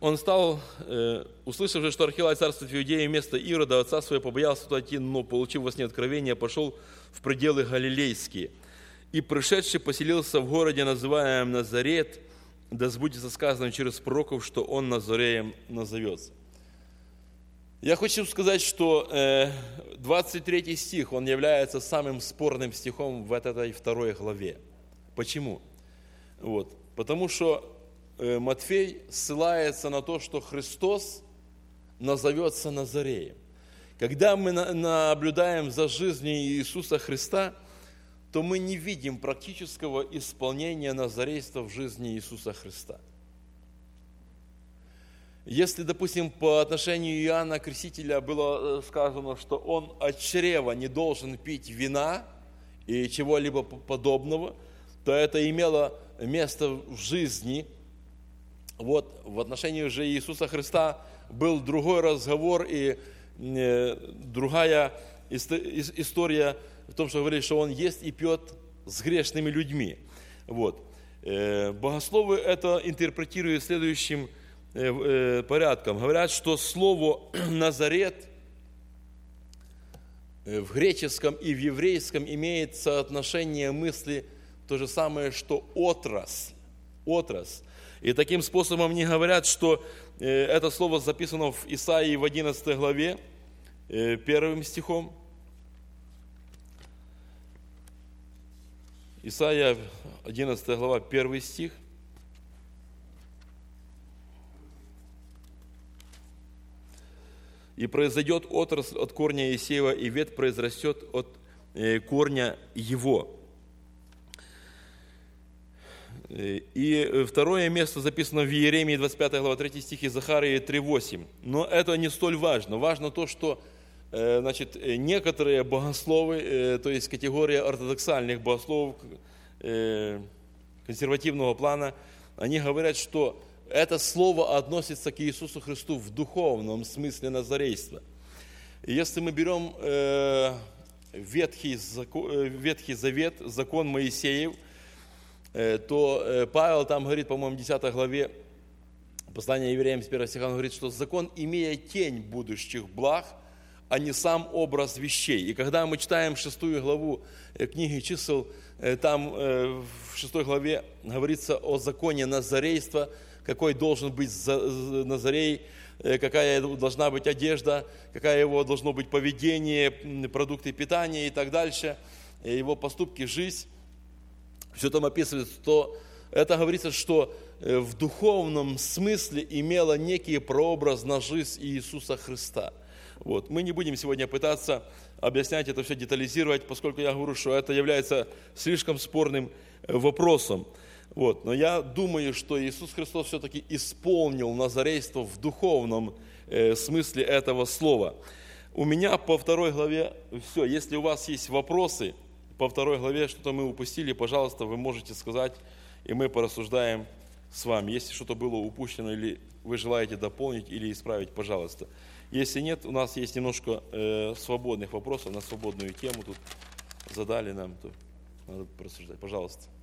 он стал, услышав же, что Архилай царствует в Иудее вместо Ирода, отца своего, побоялся туда идти, но, получив во сне откровение, пошел в пределы Галилейские. И пришедший поселился в городе, называемом Назарет, да сбудется сказано через пророков, что он Назареем назовется. Я хочу сказать, что 23 стих, он является самым спорным стихом в этой 2 главе. Почему? Потому что Матфей ссылается на то, что Христос назовется Назареем. Когда мы наблюдаем за жизнью Иисуса Христа, то мы не видим практического исполнения назарейства в жизни Иисуса Христа. Если, допустим, по отношению Иоанна Крестителя было сказано, что он от чрева не должен пить вина и чего-либо подобного, то это имело место в жизни. В отношении же Иисуса Христа был другой разговор и другая история в том, что говорит, что он ест и пьет с грешными людьми. Богословы это интерпретируют следующим порядком. Говорят, что слово «Назарет» в греческом и в еврейском имеет соотношение мысли то же самое, что отрасль. И таким способом они говорят, что это слово записано в Исаии в 11 главе, 1 стихом. Исаия, 11 глава, 1 стих. «И произойдет отрасль от корня Иисеева, и ветвь произрастет от корня его». И второе место записано в Иеремии, 25 глава, 3 стих, и Захарии 3:8. Но это не столь важно. Важно то, что некоторые богословы, то есть категория ортодоксальных богословов консервативного плана, они говорят, что это слово относится к Иисусу Христу в духовном смысле назарейства. И если мы берем Ветхий Завет, закон Моисеев, то Павел там говорит, по-моему, в 10 главе послания Евреям с 1 стиха, он говорит, что закон, имея тень будущих благ, а не сам образ вещей. И когда мы читаем 6 главу книги Чисел, там в 6 главе говорится о законе назарейства, какой должен быть назарей, какая должна быть одежда, какая его должно быть поведение, продукты питания и так дальше, его поступки, жизнь. Все там описывается, то это говорится, что в духовном смысле имело некий прообраз на жизнь Иисуса Христа. Мы не будем сегодня пытаться объяснять это все, детализировать, поскольку я говорю, что это является слишком спорным вопросом. Но я думаю, что Иисус Христос все-таки исполнил назарейство в духовном смысле этого слова. У меня по 2 главе все. Если у вас есть вопросы по 2 главе, что-то мы упустили, пожалуйста, вы можете сказать, и мы порассуждаем с вами. Если что-то было упущено, или вы желаете дополнить, или исправить, пожалуйста. Если нет, у нас есть немножко свободных вопросов на свободную тему, тут задали нам, то надо порассуждать. Пожалуйста.